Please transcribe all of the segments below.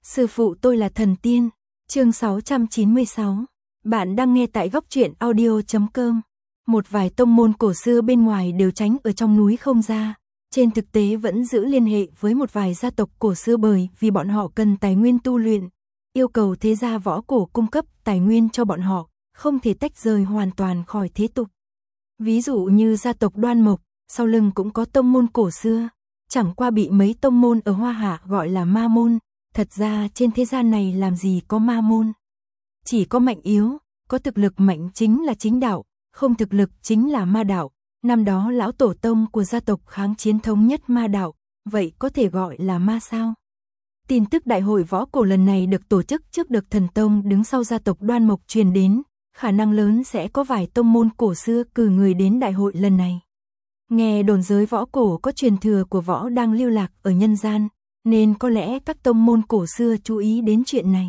Sư phụ tôi là thần tiên. Chương 696. Bạn đang nghe tại góc truyện audio.com. Một vài tông môn cổ xưa bên ngoài đều tránh ở trong núi không ra, trên thực tế vẫn giữ liên hệ với một vài gia tộc cổ xưa bởi vì bọn họ cần tài nguyên tu luyện, yêu cầu thế gia võ cổ cung cấp tài nguyên cho bọn họ, không thể tách rời hoàn toàn khỏi thế tục. Ví dụ như gia tộc Đoan Mộc, sau lưng cũng có tông môn cổ xưa, chẳng qua bị mấy tông môn ở Hoa Hạ gọi là ma môn. Thật ra trên thế gian này làm gì có ma môn. Chỉ có mạnh yếu, có thực lực mạnh chính là chính đạo, không thực lực chính là ma đạo. Năm đó lão tổ tông của gia tộc kháng chiến thống nhất ma đạo, vậy có thể gọi là ma sao? Tin tức đại hội võ cổ lần này được tổ chức trước được thần tông đứng sau gia tộc Đoan Mộc truyền đến, khả năng lớn sẽ có vài tông môn cổ xưa cử người đến đại hội lần này. Nghe đồn giới võ cổ có truyền thừa của võ đang lưu lạc ở nhân gian, nên có lẽ các tông môn cổ xưa chú ý đến chuyện này.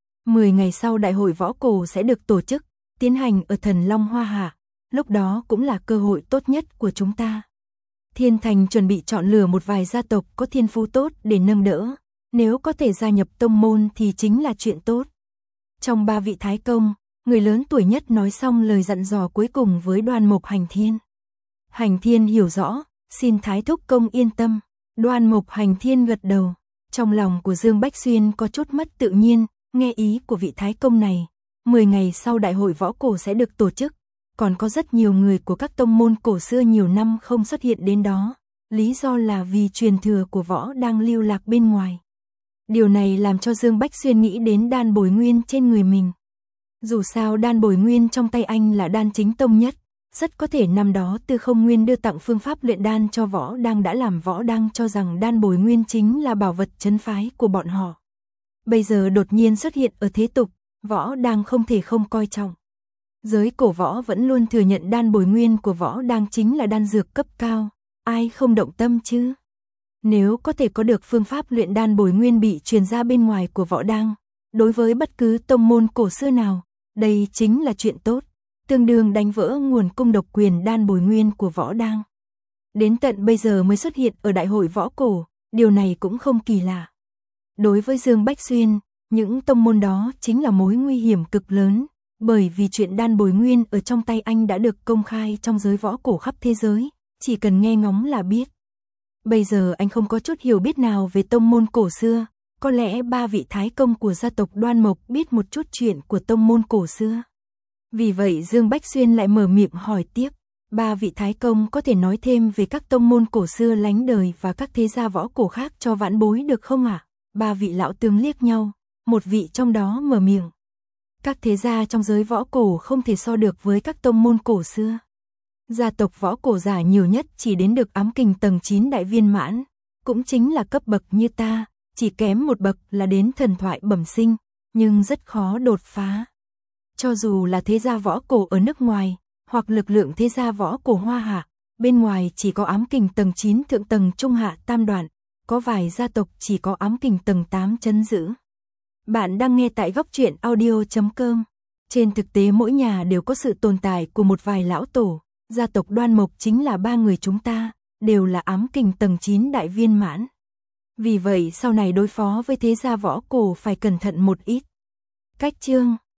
10 ngày sau đại hội võ cổ sẽ được tổ chức, tiến hành ở Thần Long Hoa Hạ, lúc đó cũng là cơ hội tốt nhất của chúng ta. Thiên Thành chuẩn bị chọn lựa một vài gia tộc có thiên phú tốt để nâng đỡ, nếu có thể gia nhập tông môn thì chính là chuyện tốt. Trong 3 vị thái công, người lớn tuổi nhất nói xong lời dặn dò cuối cùng với Đoan Mộc Hành Thiên. Hành Thiên hiểu rõ, xin thái thúc công yên tâm. Đoan Mộc Hành Thiên gật đầu, trong lòng của Dương Bách Xuyên có chút mất tự nhiên, nghe ý của vị thái công này, 10 ngày sau đại hội võ cổ sẽ được tổ chức, còn có rất nhiều người của các tông môn cổ xưa nhiều năm không xuất hiện đến đó, lý do là vì truyền thừa của võ đang lưu lạc bên ngoài. Điều này làm cho Dương Bách Xuyên nghĩ đến đan bồi nguyên trên người mình. Dù sao đan bồi nguyên trong tay anh là đan chính tông nhất. Rất có thể năm đó Tư Không Nguyên đưa tặng phương pháp luyện đan cho võ đang đã làm võ đang cho rằng đan bồi nguyên chính là bảo vật trấn phái của bọn họ. Bây giờ đột nhiên xuất hiện ở thế tục, võ đang không thể không coi trọng. Giới cổ võ vẫn luôn thừa nhận đan bồi nguyên của võ đang chính là đan dược cấp cao, ai không động tâm chứ? Nếu có thể có được phương pháp luyện đan bồi nguyên bị truyền ra bên ngoài của võ đang, đối với bất cứ tông môn cổ xưa nào, đây chính là chuyện tốt. Tương đương đánh vỡ nguồn cung độc quyền đan bồi nguyên của võ đang. Đến tận bây giờ mới xuất hiện ở đại hội võ cổ, điều này cũng không kỳ lạ. Đối với Dương Bách Xuyên, những tông môn đó chính là mối nguy hiểm cực lớn, bởi vì chuyện đan bồi nguyên ở trong tay anh đã được công khai trong giới võ cổ khắp thế giới, chỉ cần nghe ngóng là biết. Bây giờ anh không có chút hiểu biết nào về tông môn cổ xưa, có lẽ 3 vị thái công của gia tộc Đoan Mộc biết một chút chuyện của tông môn cổ xưa. Vì vậy Dương Bách Xuyên lại mở miệng hỏi tiếp, 3 vị thái công có thể nói thêm về các tông môn cổ xưa lánh đời và các thế gia võ cổ khác cho vãn bối được không ạ? 3 vị lão tướng liếc nhau, một vị trong đó mở miệng. Các thế gia trong giới võ cổ không thể so được với các tông môn cổ xưa. Gia tộc võ cổ giả nhiều nhất chỉ đến được ám kình tầng 9 đại viên mãn, cũng chính là cấp bậc như ta, chỉ kém một bậc là đến thần thoại bẩm sinh, nhưng rất khó đột phá. Cho dù là thế gia võ cổ ở nước ngoài, hoặc lực lượng thế gia võ cổ Hoa Hạ, bên ngoài chỉ có ám kình tầng 9 thượng tầng trung hạ tam đoạn, có vài gia tộc chỉ có ám kình tầng 8 trấn giữ. Bạn đang nghe tại góc truyện audio.com. Trên thực tế mỗi nhà đều có sự tồn tại của một vài lão tổ, gia tộc Đoan Mộc chính là 3 người chúng ta, đều là ám kình tầng 9 đại viên mãn. Vì vậy sau này đối phó với thế gia võ cổ phải cẩn thận một ít. Cách chương